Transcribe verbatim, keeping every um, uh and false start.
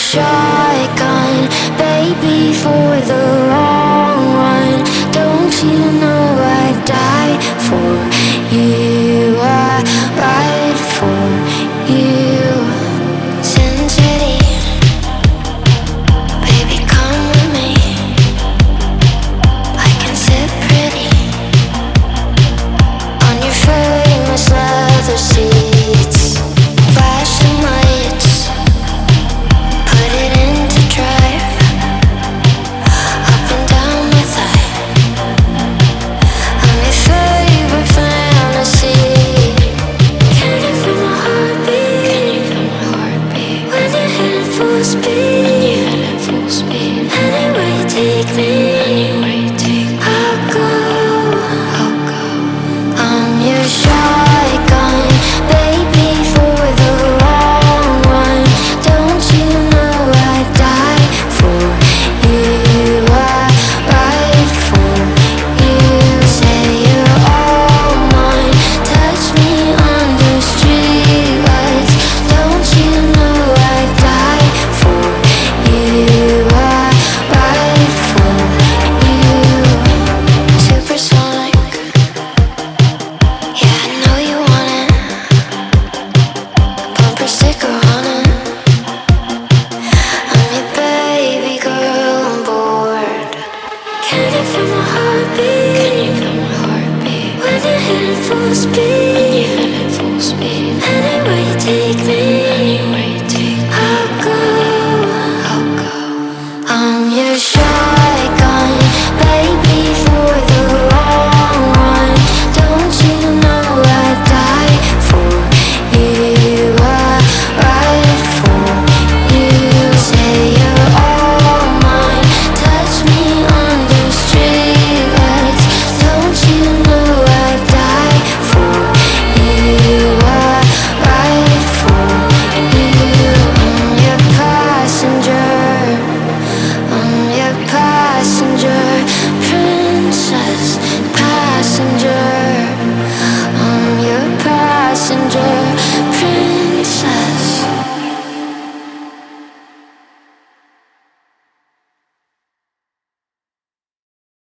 shotgun, baby, for the long run. Don't you know I'd die for you? I ride for you. Sin City, baby, come with me. I can sit pretty on your famous leather seats. Flashing lights, put it into drive. Up and down my thigh, I'm your favorite fantasy. Can you feel my heartbeat? Can you feel my heartbeat? When your hand full speed.